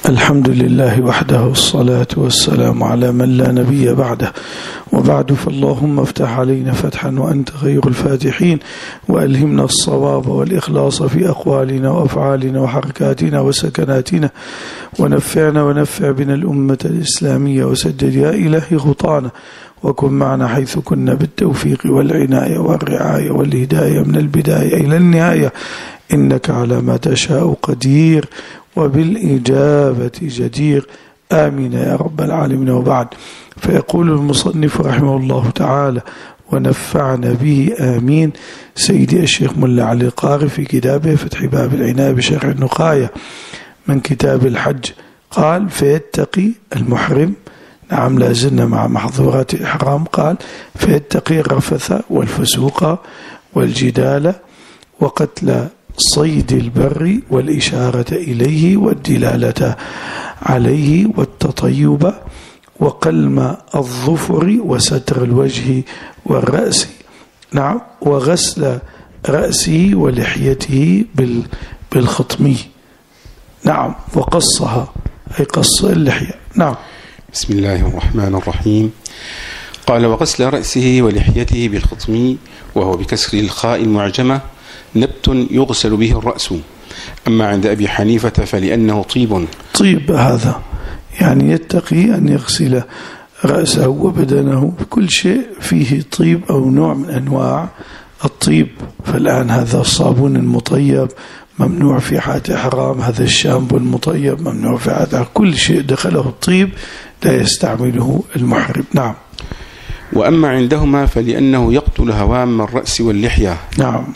الحمد لله وحده، والصلاة والسلام على من لا نبي بعده، وبعد، فاللهم افتح علينا فتحا وأنت خير الفاتحين، وألهمنا الصواب والإخلاص في أقوالنا وأفعالنا وحركاتنا وسكناتنا، ونفعنا ونفع بنا الأمة الإسلامية، وسدد يا إلهي خطانا، وكن معنا حيث كنا بالتوفيق والعناية والرعاية والهداية من البداية إلى النهاية، إنك على ما تشاء قدير وبالإجابة جدير، آمين يا رب العالمين. وبعد، فيقول المصنف رحمه الله تعالى: ونفعنا به آمين. سيدي الشيخ ملا علي القاري في كتابه فتح باب العناية بشرح النقاية من كتاب الحج قال: فيتقي المحرم، نعم لازلنا مع محظورات الإحرام، قال: فيتقي الرفث والفسوق والجدال وقتل صيد البر والإشارة إليه والدلالة عليه والتطيب وقلم الظفر وستر الوجه والرأس، نعم، وغسل رأسه ولحيته بالخطمي، نعم، وقصها أي قص اللحية، نعم. بسم الله الرحمن الرحيم. قال: وغسل رأسه ولحيته بالخطمي، وهو بكسر الخاء المعجمة نبت يغسل به الرأس. أما عند أبي حنيفة فلأنه طيب، هذا يعني يتقي أن يغسل رأسه وبدنه بكل شيء فيه طيب أو نوع من أنواع الطيب. فالآن هذا الصابون المطيب ممنوع في حالة إحرام، هذا الشامبو المطيب ممنوع في حالة، كل شيء دخله الطيب لا يستعمله المحرم، نعم. وأما عندهما فلأنه يقتل هوام الرأس واللحية، نعم،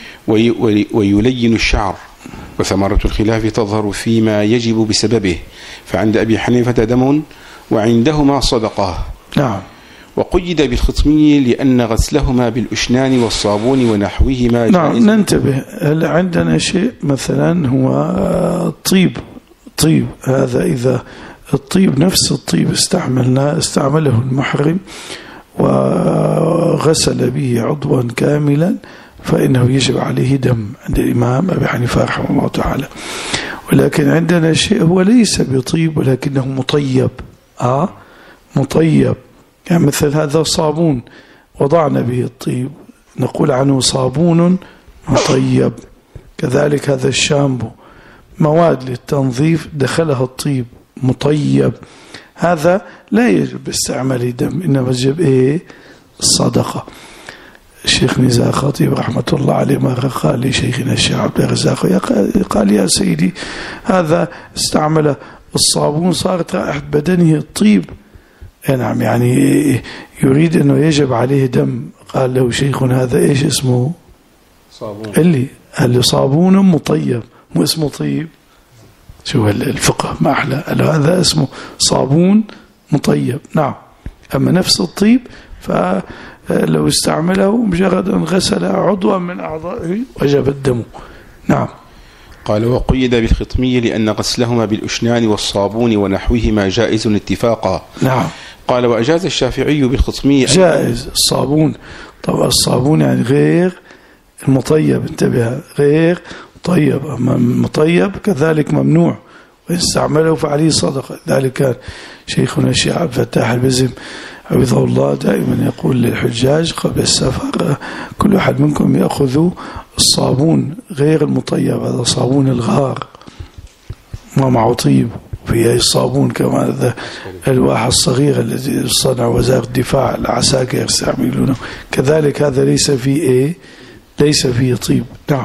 ويلين الشعر، وثمرة الخلاف تظهر فيما يجب بسببه، فعند أبي حنيفة دم وعندهما صدقة، نعم. وقيد بالخطمي لأن غسلهما بالأشنان والصابون ونحوهما جائز. نعم، ننتبه، هل عندنا شيء مثلا هو طيب، هذا إذا الطيب نفس الطيب استعمله المحرم وغسل به عضوا كاملا فإنه يجب عليه دم عند الإمام أبي حنيفة رحمه الله تعالى. ولكن عندنا شيء هو ليس بطيب ولكنه مطيب، يعني مثل هذا صابون وضعنا به الطيب نقول عنه صابون مطيب. كذلك هذا الشامبو مواد للتنظيف دخلها الطيب مطيب، هذا لا يجب استعمال دم، إنما يجب الصدقة. الشيخ نزار خطيب رحمة الله عليه ما قال لشيخنا الشيخ عبد الرزاق، قال: يا سيدي هذا استعمل الصابون صارت رائحة بدنه الطيب، نعم، يعني يريد أنه يجب عليه دم. قال له شيخنا: هذا إيش اسمه؟ صابون. اللي صابون مطيب، مو اسمه طيب. شو الفقه ما أحلى، هذا اسمه صابون مطيب، نعم. أما نفس الطيب فلو استعمله مجرد أن غسل عضوا من أعضائه وجب الدم، نعم. قال: وقيد بالخطمي لأن غسلهما بالأشنان والصابون ونحوهما جائز اتفاقا، نعم. قال: وأجاز الشافعي بالخطمي جائز الصابون، طبعا الصابون يعني غير المطيب، انتبه، غير طيب، أما مطيب كذلك ممنوع ويستعمله فعليه صدقة. ذلك كان شيخنا الشيخ عبد الفتاح البزم حفظه الله دائما يقول للحجاج قبل السفر: كل أحد منكم يأخذ الصابون غير المطيب، هذا صابون الغار ما معه طيب، فيه الصابون كما الألواح الصغيرة التي صنع وزارة الدفاع العساكر يستعملونه، كذلك هذا ليس فيه طيب، نعم.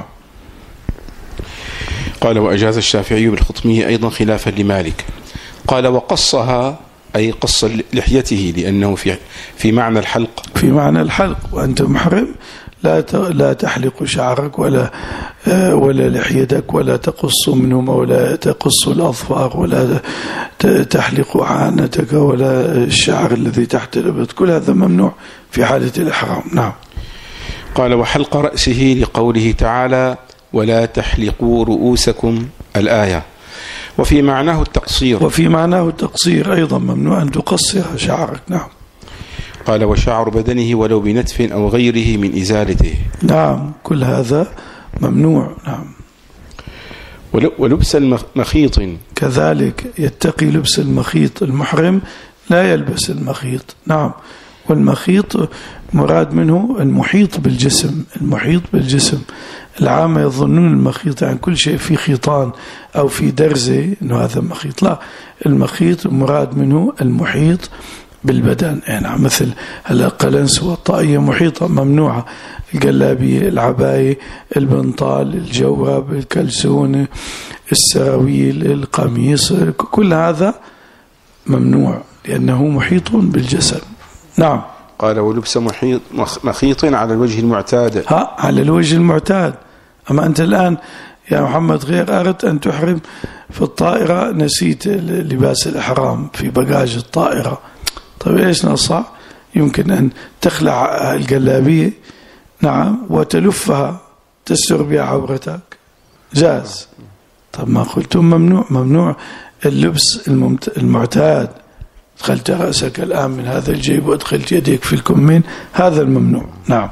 قال: وأجاز الشافعي بالخطمي أيضا خلافا لمالك. قال: وقصها أي قص لحيته لأنه في معنى الحلق، وأنت محرم لا تحلق شعرك ولا لحيتك، ولا تقص منهم، ولا تقص الأظفار، ولا تحلق عانتك، ولا الشعر الذي تحت الإبط، كل هذا ممنوع في حالة الإحرام، نعم. قال: وحلق رأسه لقوله تعالى: ولا تحلقوا رؤوسكم، الآية. وفي معناه التقصير أيضا ممنوع أن تقصر شعرك، نعم. قال: وشعر بدنه ولو بنتف أو غيره من إزالته، نعم، كل هذا ممنوع، نعم. ولبس المخيط كذلك يتقي لبس المخيط. المحرم لا يلبس المخيط. نعم. والمخيط مراد منه المحيط بالجسم. المحيط بالجسم. العامة يظنون المخيط يعني كل شيء فيه خيطان أو في درزة إنه هذا مخيط. لا، المخيط مراد منه المحيط بالبدن. يعني مثل القلنسوة والطاقية محيطة ممنوعة. الجلابية، العباية، البنطال، الجورب، الكلسون، السراويل، القميص، كل هذا ممنوع لأنه محيط بالجسد. نعم. قال ولبس مخيط على الوجه المعتاد. على الوجه المعتاد. أما أنت الآن يا محمد غير أردت أن تحرم في الطائرة، نسيت لباس الإحرام في بقاج الطائرة. طيب إيش نصح؟ يمكن أن تخلع الجلابية، نعم، وتلفها تستر بها عورتك، جاز. طب ما قلتم ممنوع اللبس المعتاد. دخلت رأسك الآن من هذا الجيب وادخلت يديك في الكمين، هذا الممنوع. نعم.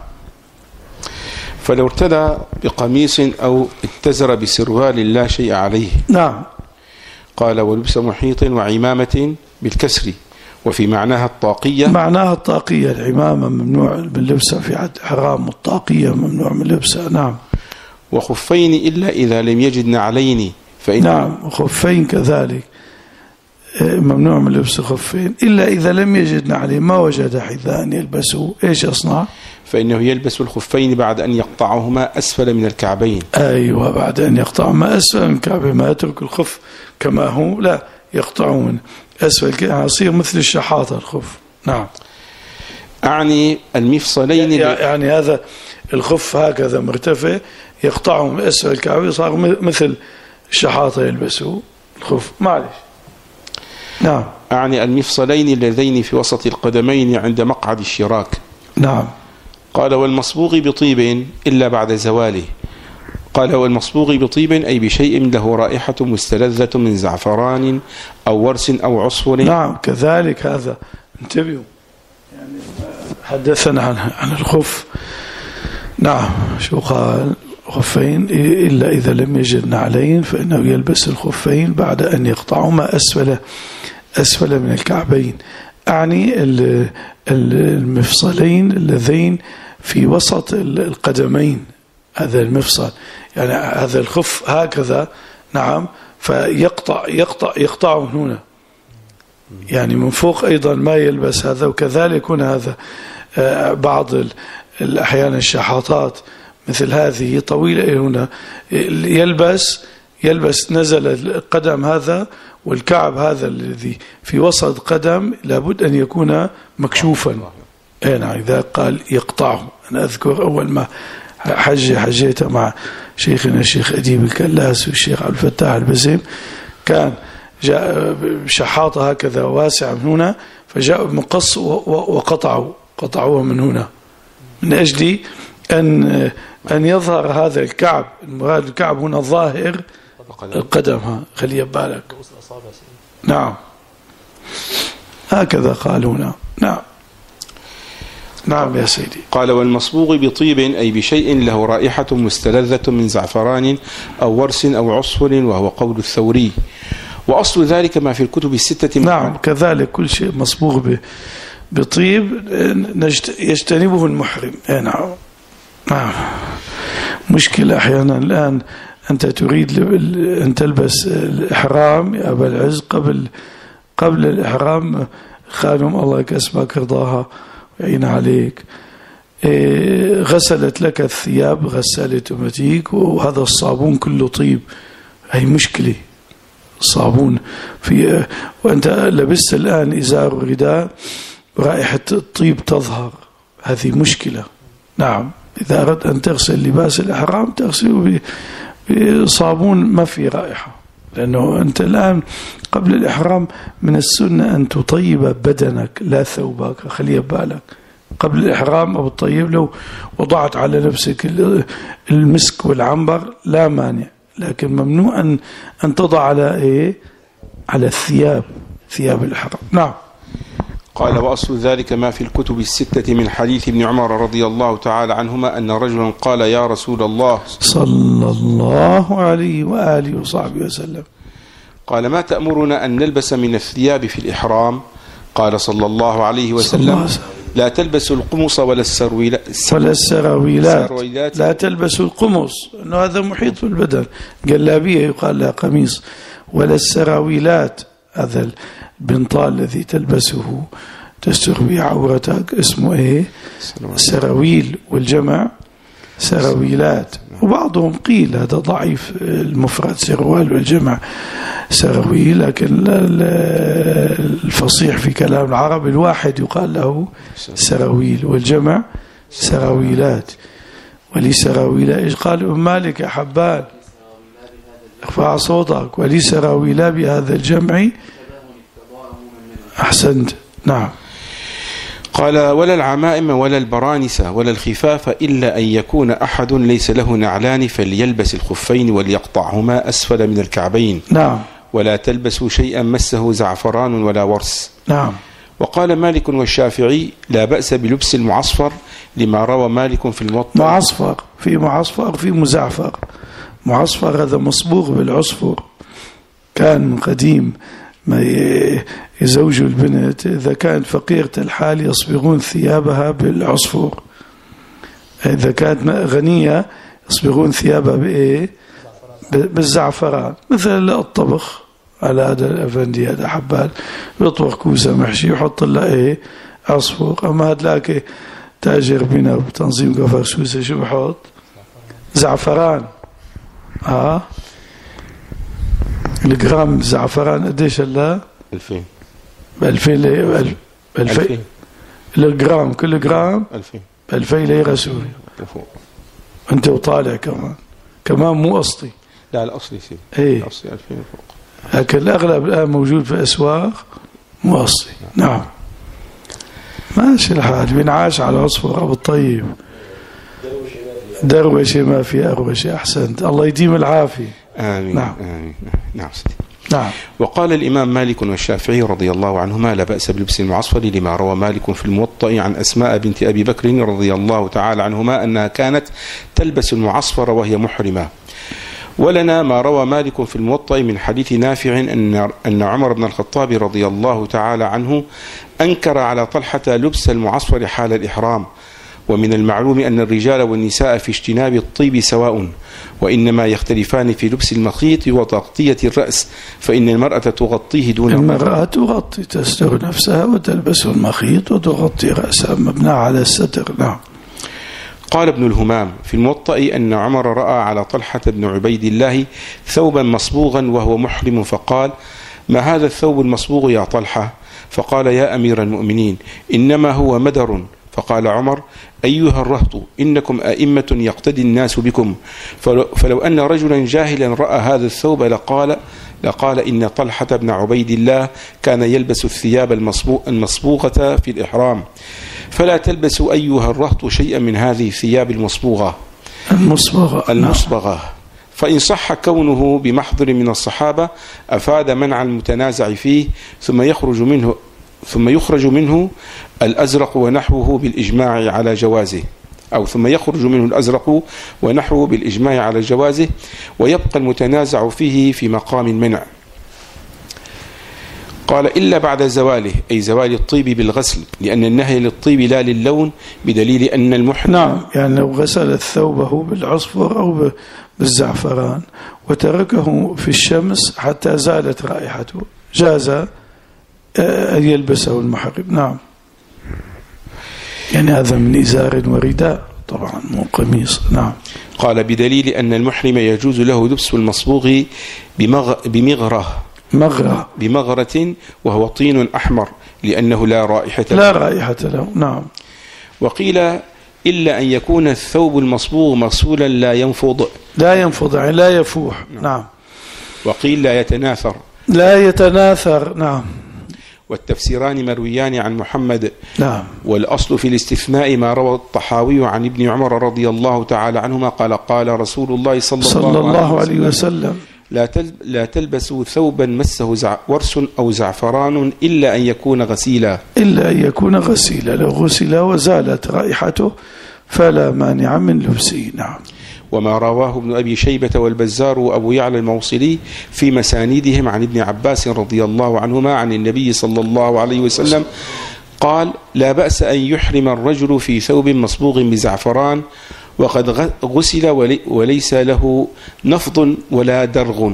فلو ارتدى بقميص أو اتزر بسروال لا شيء عليه. نعم. قال ولبس محيط وعمامة بالكسر، وفي معناها الطاقية. معناها الطاقية. العمامة ممنوع من لبسها في عد حرام، والطاقية ممنوع من لبسها. نعم. وخفين إلا إذا لم يجد نعلين نعم. وخفين كذلك ممنوع من لبس خفين إلا إذا لم يجد نعلين، ما وجد حذاء يلبسه، إيش يصنع؟ فإنه يلبس الخفين بعد أن يقطعهما أسفل من الكعبين. أيوة، بعد أن يقطعهما أسفل من الكعبين، ما يترك الخف كما هو، لا، يقطعه من أسفل، يصير مثل الشحاطة الخف. نعم. أعني المفصلين يعني هذا الخف هكذا مرتفع، يقطعه من أسفل الكعبين، صار مثل الشحاطة يلبسه الخف. معلش. نعم. أعني المفصلين اللذين في وسط القدمين عند مقعد الشراك. نعم. قال والمصبوغ بطيب إلا بعد زواله. قال والمصبوغ بطيب أي بشيء له رائحة مستلذة من زعفران أو ورس أو عصفر. نعم كذلك هذا. انتبهوا، يعني حدثنا عن الخف. نعم. شو قال؟ خفين إلا إذا لم يجد نعلين فإنه يلبس الخفين بعد أن يقطعهما أسفل من الكعبين. أعني المفصلين اللذين في وسط القدمين، هذا المفصل، يعني هذا الخف هكذا. نعم. يقطع من هنا، يعني من فوق أيضا ما يلبس هذا. وكذلك هنا هذا بعض الأحيان الشحاطات مثل هذه طويلة هنا، يلبس نزل القدم هذا والكعب هذا الذي في وسط قدم لابد أن يكون مكشوفا. نعم. إذا قال يقطعه، أنا أذكر أول ما حجيت مع شيخنا الشيخ أديب الكلاس والشيخ عبد الفتاح البزيم، كان جاء شحاطة هكذا واسعة من هنا، فجاءوا بمقص وقطعوه من هنا من أجل أن يظهر هذا الكعب. المراد الكعب هنا ظاهر القدم. خلي بالك. نعم. هكذا قال هنا. نعم. نعم يا سيدي. قال والمصبوغ بطيب أي بشيء له رائحة مستلذة من زعفران أو ورس أو عصفر، وهو قول الثوري. وأصل ذلك ما في الكتب الستة. نعم. كذلك كل شيء مصبوغ بطيب يجتنبه المحرم. نعم. نعم. مشكلة أحيانا الآن أنت تريد أن تلبس الإحرام يا أبا العز، قبل الإحرام خانم الله كسبك رضاها ويعين عليك، غسلت لك الثياب غسالة أمتيك، وهذا الصابون كله طيب. هي مشكلة. الصابون وأنت لبست الآن إزار ورداء رائحة الطيب تظهر، هذه مشكلة. نعم. إذا أردت أن تغسل لباس الإحرام تغسله بصابون ما في رائحة، لأنه أنت الآن قبل الإحرام من السنة أن تطيب بدنك لا ثوبك. خلي بالك قبل الإحرام أو الطيب، لو وضعت على نفسك المسك والعنبر لا مانع، لكن ممنوع أن تضع على الثياب الإحرام. نعم. قال وأصل ذلك ما في الكتب الستة من حديث ابن عمر رضي الله تعالى عنهما أن رجلا قال يا رسول الله صلى الله عليه وآله وصحبه وسلم قال ما تأمرنا أن نلبس من الثياب في الإحرام؟ قال صلى الله عليه وسلم لا تلبسوا القمص ولا السراويلات لا تلبسوا القمص أنه هذا محيط بالبدن، جلابية يقال لها قميص، ولا السراويلات هذا البنطال الذي تلبسه تستر به عورتك اسمه ايه؟ سراويل، والجمع سراويلات. وبعضهم قيل هذا ضعيف المفرد سروال والجمع سراويل، لكن الفصيح في كلام العرب الواحد يقال له سراويل والجمع سراويلات. ولي سراويلا ايش قال ام مالك يا حبان؟ ارفع صوتك. ولي سراويلا بهذا الجمع. أحسنت. نعم. قال ولا العمائم ولا البرانس ولا الخفاف إلا أن يكون أحد ليس له نعلان فليلبس الخفين وليقطعهما أسفل من الكعبين. نعم. ولا تلبسوا شيئا مسه زعفران ولا ورس. نعم. وقال مالك والشافعي لا بأس بلبس المعصفر لما روى مالك في الموطأ. معصفر، في معصفر في مزعفر. معصفر هذا مصبوغ بالعصفر، كان من قديم ما يزوجوا البنت إذا كانت فقيرة الحال يصبغون ثيابها بالعصفور، إذا كانت غنية يصبغون ثيابها بإيه؟ بالزعفران. مثل الطبخ على هذا الأفندي هذا حبال يطبخ كوسة محشي يحط لها إيه؟ عصفور. أما هدلاك تاجر بنا بتنظيم قفر سوسة شو بحط؟ زعفران. الجرام زعفران قديش هلا؟ 2000 2000 الجرام، كل جرام 2000 ليرة سوري. انت وطالع كمان مو اصلي. لا الاصلي سيدي. ايه الاصلي 2000 فوق، لكن الاغلب الان موجود في اسواق مو اصلي. نعم. ماشي الحال، بنعاش على عصفور ابو الطيب. دروشة ما في أروشة. أحسنت، الله يديم العافية. آمين. نعم. آمين. نعم سيدي. نعم. وقال الإمام مالك والشافعي رضي الله عنهما لا بأس بلبس المعصفر لما روى مالك في الموطأ عن أسماء بنت أبي بكر رضي الله تعالى عنهما أنها كانت تلبس المعصفر وهي محرمة. ولنا ما روى مالك في الموطأ من حديث نافع أن عمر بن الخطاب رضي الله تعالى عنه أنكر على طلحة لبس المعصفر حال الإحرام. ومن المعلوم أن الرجال والنساء في اجتناب الطيب سواء، وإنما يختلفان في لبس المخيط وتغطية الرأس، فإن المرأة تغطيه دون المرأة تغطي تستر نفسها وتلبس المخيط وتغطي رأسها مبنى على الستر. نعم. قال ابن الهمام في الموطأ أن عمر رأى على طلحة بن عبيد الله ثوبا مصبوغا وهو محرم، فقال ما هذا الثوب المصبوغ يا طلحة؟ فقال يا أمير المؤمنين إنما هو مدر. فقال عمر أيها الرهط إنكم أئمة يقتدي الناس بكم، فلو أن رجلا جاهلا رأى هذا الثوب لقال إن طلحة بن عبيد الله كان يلبس الثياب المصبوغة في الإحرام، فلا تلبسوا أيها الرهط شيئا من هذه الثياب المصبغة. فإن صح كونه بمحضر من الصحابة أفاد منع المتنازع فيه، ثم يخرج منه الأزرق ونحوه بالإجماع على جوازه، ثم يخرج منه الأزرق ونحوه بالإجماع على جوازه، ويبقى المتنازع فيه في مقام المنع. قال إلا بعد زواله، أي زوال الطيب بالغسل، لأن النهي للطيب لا للون، بدليل أن المحرم. نعم، يعني لو غسل ثوبه بالعصفر أو بالزعفران وتركه في الشمس حتى زالت رائحته جاز أن يلبسه المحرم. نعم، يعني هذا من إزار ورداء طبعا مو قميص. نعم. قال بدليل أن المحرم يجوز له لبس المصبوغ بمغرة وهو طين أحمر، لأنه لا رائحة له. نعم. وقيل إلا أن يكون الثوب المصبوغ مغسولا لا ينفض يعني لا يفوح. نعم. وقيل لا يتناثر. نعم. والتفسيران مرويان عن محمد. نعم. والأصل في الاستثناء ما روى الطحاوي عن ابن عمر رضي الله تعالى عنهما قال رسول الله صلى الله عليه وسلم لا تلبسوا ثوبا مسه ورس أو زعفران إلا أن يكون غسيلا. لو غسل وزالت رائحته فلا مانع من لبسه. نعم. وما رواه ابن أبي شيبة والبزار وأبو يعلى الموصلي في مسانيدهم عن ابن عباس رضي الله عنهما عن النبي صلى الله عليه وسلم قال: لا بأس أن يحرم الرجل في ثوب مصبوغ بزعفران وقد غسل وليس له نفض ولا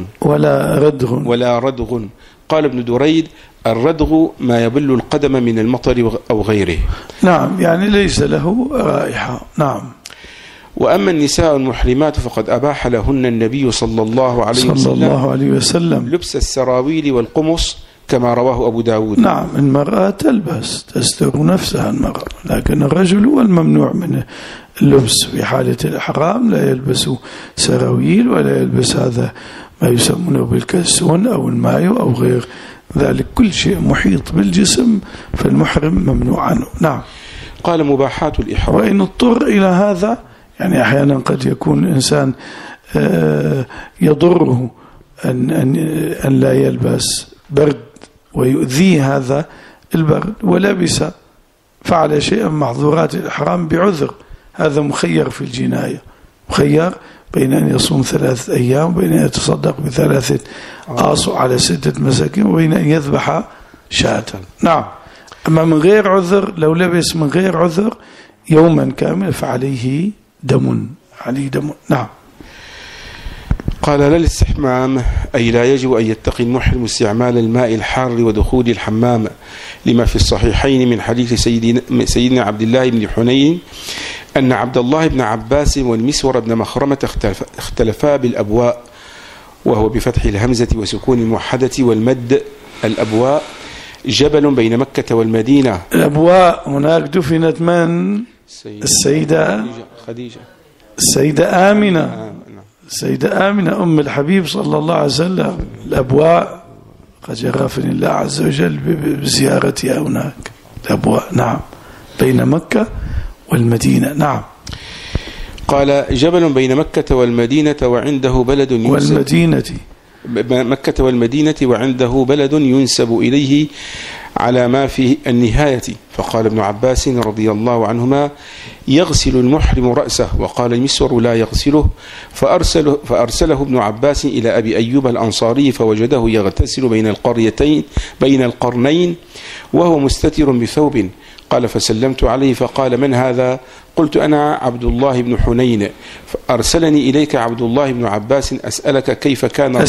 ردغ. قال ابن دريد: الردغ ما يبل القدم من المطر أو غيره. نعم، يعني ليس له رائحة. نعم. وأما النساء المحرمات فقد أباح لهن النبي صلى الله عليه وسلم لبس السراويل والقمص كما رواه أبو داود. نعم، المرأة تلبس تستر نفسها المرأة، لكن الرجل هو الممنوع من اللبس في حالة الإحرام، لا يلبس سراويل ولا يلبس هذا ما يسمونه بالكلسون أو المايو أو غير ذلك. كل شيء محيط بالجسم فالمحرم ممنوع عنه. نعم. قال: مباحات الإحرام. وإن اضطر إلى هذا، يعني أحيانا قد يكون الإنسان يضره أن لا يلبس برد ويؤذيه هذا البرد ولبس، فعل شيئا معذورات الإحرام بعذر، هذا مخير في الجناية، مخير بين أن يصوم 3 أيام وبين أن يتصدق ب3 آصع على 6 مساكين وبين أن يذبح شاة. نعم. أما من غير عذر، لو لبس من غير عذر يوما كامل فعليه دم. نعم. قال: لا الاستحمام، أي لا يجب أن يتقي المحرم استعمال الماء الحار ودخول الحمام، لما في الصحيحين من حديث سيدنا عبد الله بن حنين أن عبد الله بن عباس والمسور بن مخرمة اختلفا بالأبواء، وهو بفتح الهمزة وسكون الموحدة والمد. الأبواء جبل بين مكة والمدينة. الأبواء هناك دفنت من؟ السيدة آمنة. السيدة آمنة أم الحبيب صلى الله عليه وسلم. الأبواء قد جرفني الله عز وجل بزيارتها هناك. الأبواء نعم، بين مكة والمدينة. نعم. قال: جبل بين مكة والمدينة وعنده بلد مكة والمدينة وعنده بلد ينسب إليه على ما في النهاية. فقال ابن عباس رضي الله عنهما: يغسل المحرم رأسه. وقال المسور: لا يغسله. فأرسله ابن عباس إلى أبي أيوب الأنصاري فوجده يغتسل بين القرنين وهو مستتر بثوب. قال: فسلمت عليه فقال: من هذا؟ قلت: أنا عبد الله بن حنين. فأرسلني إليك عبد الله بن عباس أسألك كيف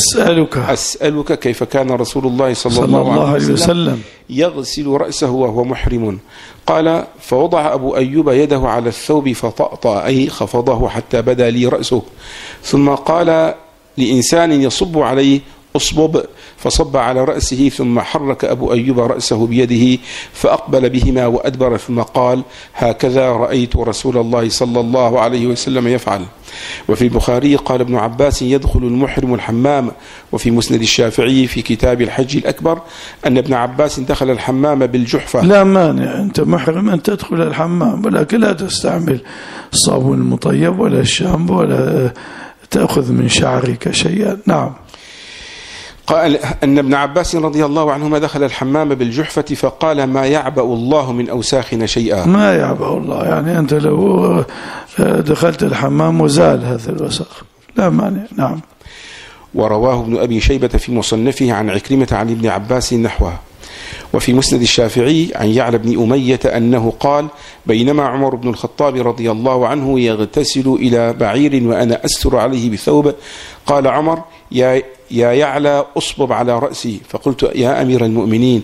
كان رسول الله صلى الله عليه وسلم يغسل رأسه وهو محرم. قال: فوضع أبو أيوب يده على الثوب فطأطأ، أي خفضه حتى بدا لي رأسه، ثم قال لإنسان يصب عليه: أصبب، فصب على رأسه، ثم حرك أبو أيوب رأسه بيده فأقبل بهما وأدبر، ثم قال: هكذا رأيت رسول الله صلى الله عليه وسلم يفعل. وفي البخاري قال ابن عباس: يدخل المحرم الحمام. وفي مسند الشافعي في كتاب الحج الأكبر أن ابن عباس دخل الحمام بالجحفة. لا مانع، أنت محرم أن تدخل الحمام، ولكن لا تستعمل الصابون المطيب ولا الشامبو ولا تأخذ من شعرك شيئا. نعم. قال أن ابن عباس رضي الله عنهما دخل الحمام بالجحفة فقال: ما يعبأ الله من أوساخنا شيئا. ما يعبأ الله، يعني أنت لو دخلت الحمام وزال هذا الوسخ لا مانع. نعم. ورواه ابن أبي شيبة في مصنفه عن عكرمة عن ابن عباس نحوه. وفي مسند الشافعي عن يعلى بن أمية أنه قال: بينما عمر بن الخطاب رضي الله عنه يغتسل إلى بعير وأنا أستر عليه بثوب، قال عمر: يا يعلى أصبب على رأسي. فقلت: يا أمير المؤمنين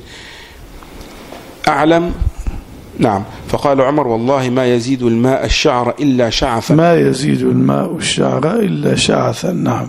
أعلم؟ نعم. فقال عمر: والله ما يزيد الماء الشعر إلا شعثا. ما يزيد الماء الشعر إلا شعثا. نعم.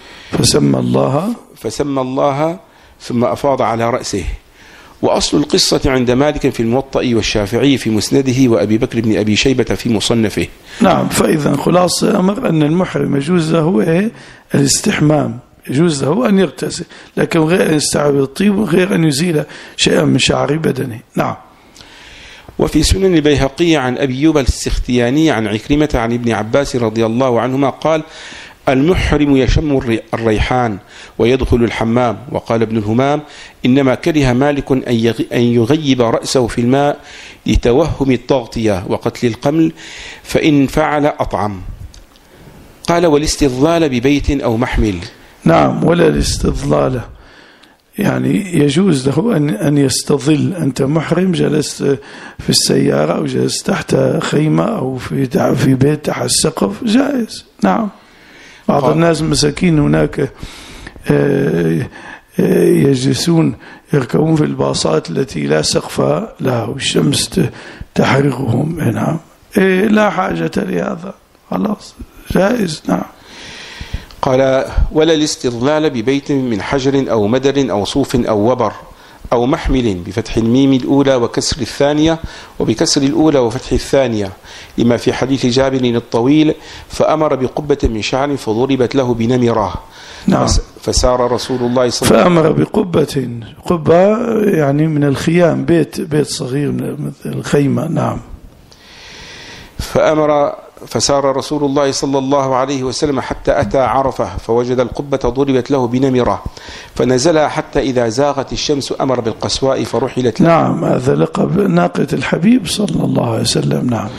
فسمى الله ثم أفاض على رأسه. وأصل القصة عند مالك في الموطأ والشافعي في مسنده وأبي بكر بن أبي شيبة في مصنفه. نعم. فإذا خلاص أمر أن المحرم يجوز له الاستحمام، يجوز له أن يغتسل، لكن غير أن يستعمل الطيب وغير أن يزيل شيئا من شعر بدنه. نعم. وفي سنن البيهقي عن أبي أيوب السختياني عن عكرمة عن ابن عباس رضي الله عنهما قال: المحرم يشم الريحان ويدخل الحمام. وقال ابن الهمام إنما كره مالك أن يغيب رأسه في الماء لتوهم التغطية وقتل القمل، فإن فعل أطعم. قال والاستظلال ببيت أو محمل. نعم، ولا الاستظلال يعني يجوز له أن يستظل. أنت محرم جلست في السيارة أو جلست تحت خيمة أو في بيت تحت السقف جائز. نعم، بعض الناس مساكين هناك يجلسون يركبون في الباصات التي لا سقف لها والشمس تحرقهم. نعم، لا حاجة لهذا، خلاص جائز. نعم. قال ولا الاستظلال ببيت من حجر أو مدر أو صوف أو وبر أو محمل بفتح الميم الأولى وكسر الثانية، وبكسر الأولى وفتح الثانية، لما في حديث جابر الطويل فأمر بقبة من شعر فضربت له بنمرة. نعم. فسار رسول الله صلى الله عليه وسلم فأمر بقبة، قبة يعني من الخيام، بيت صغير من الخيمة. نعم. فسار رسول الله صلى الله عليه وسلم حتى أتى عرفة فوجد القبة ضربت له بنمرة فنزلها حتى إذا زاغت الشمس أمر بالقسواء فرحلت له. نعم، هذا لقب ناقة الحبيب صلى الله عليه وسلم. نعم.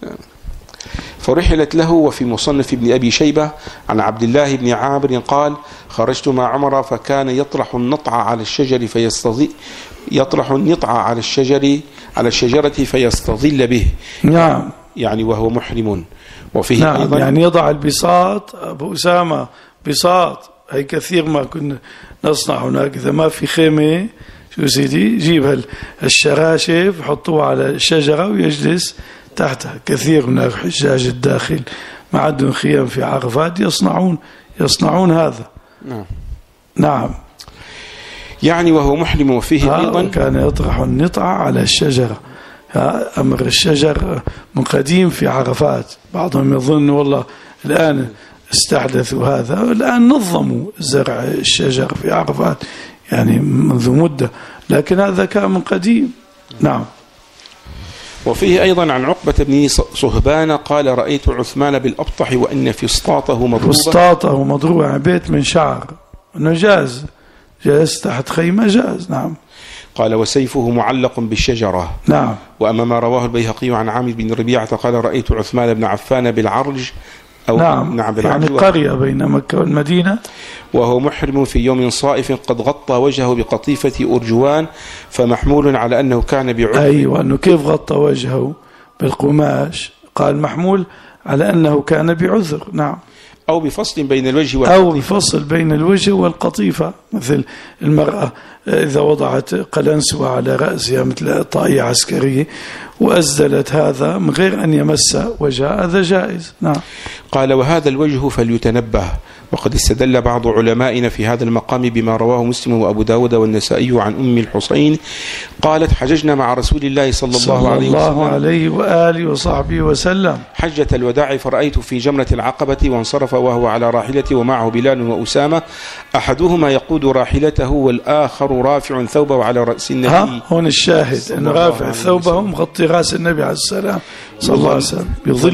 فرحلت له. وفي مصنف ابن أبي شيبة عن عبد الله بن عامر قال خرجت مع عمر فكان يطرح النطع على الشجر على الشجرة فيستظل به. نعم، يعني وهو محرم. وفيه نعم أيضا يعني يضع البساط. أبو أسامة بساط، هي كثير ما كنا نصنع هناك. إذا ما في خيمة شو سيدي جيب الشراشف حطوها على الشجرة ويجلس تحتها. كثير هناك حجاج الداخل ما عندهم خيام في عرفات يصنعون هذا. نعم. نعم، يعني وهو محرم. وفيه أيضا كان يطرح النطع على الشجرة. أمر الشجر من قديم في عرفات. بعضهم يظن والله الآن استحدثوا هذا، الآن نظموا زرع الشجر في عرفات يعني منذ مدة، لكن هذا كان من قديم. نعم. وفيه أيضا عن عقبة بن صهبان قال رأيت عثمان بالأبطح وأن فسطاطه مضروبة يعني بيت من شعر، أنه جاز تحت خيمة جاز. نعم. قال وسيفه معلق بالشجرة. نعم. وأما ما رواه البيهقي عن عامر بن ربيعة قال رأيت عثمان بن عفان بالعرج أو نعم بالعرج يعني قرية بين مكة والمدينة، وهو محرم في يوم صائف قد غطى وجهه بقطيفة أرجوان، فمحمول على أنه كان بعذر. أيوة، أنه كيف غطى وجهه بالقماش؟ قال محمول على أنه كان بعذر. نعم. أو بفصل بين الوجه والقطيفة، أو بفصل بين الوجه والقطيفة، مثل المرأة إذا وضعت قلنسوة على رأسها مثل طاقية عسكرية وأزدلت هذا من غير أن يمس وجهها، هذا جائز. نعم. قال وهذا الوجه فليتنبه. وقد استدل بعض علمائنا في هذا المقام بما رواه مسلم وأبو داود والنسائي عن أم الحسين قالت حججنا مع رسول الله صلى الله عليه وآله وصحبه وسلم حجة الوداع، فرأيت في جمرة العقبة وانصرف وهو على راحلته ومعه بلال وأسامة، أحدهما يقود راحلته والآخر رافع ثوبه على رأس النبي. هون الشاهد أنه رافع ثوبه ومغطي رأس النبي عليه السلام صلى الله عليه وسلم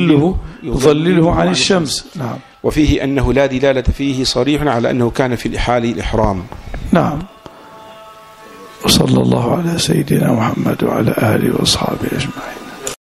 يظلله عن الشمس. نعم. وفيه أنه لا دلالة فيه صريح على أنه كان في الإحرام. نعم. وصلى الله على سيدنا محمد وعلى آله وأصحابه أجمعين.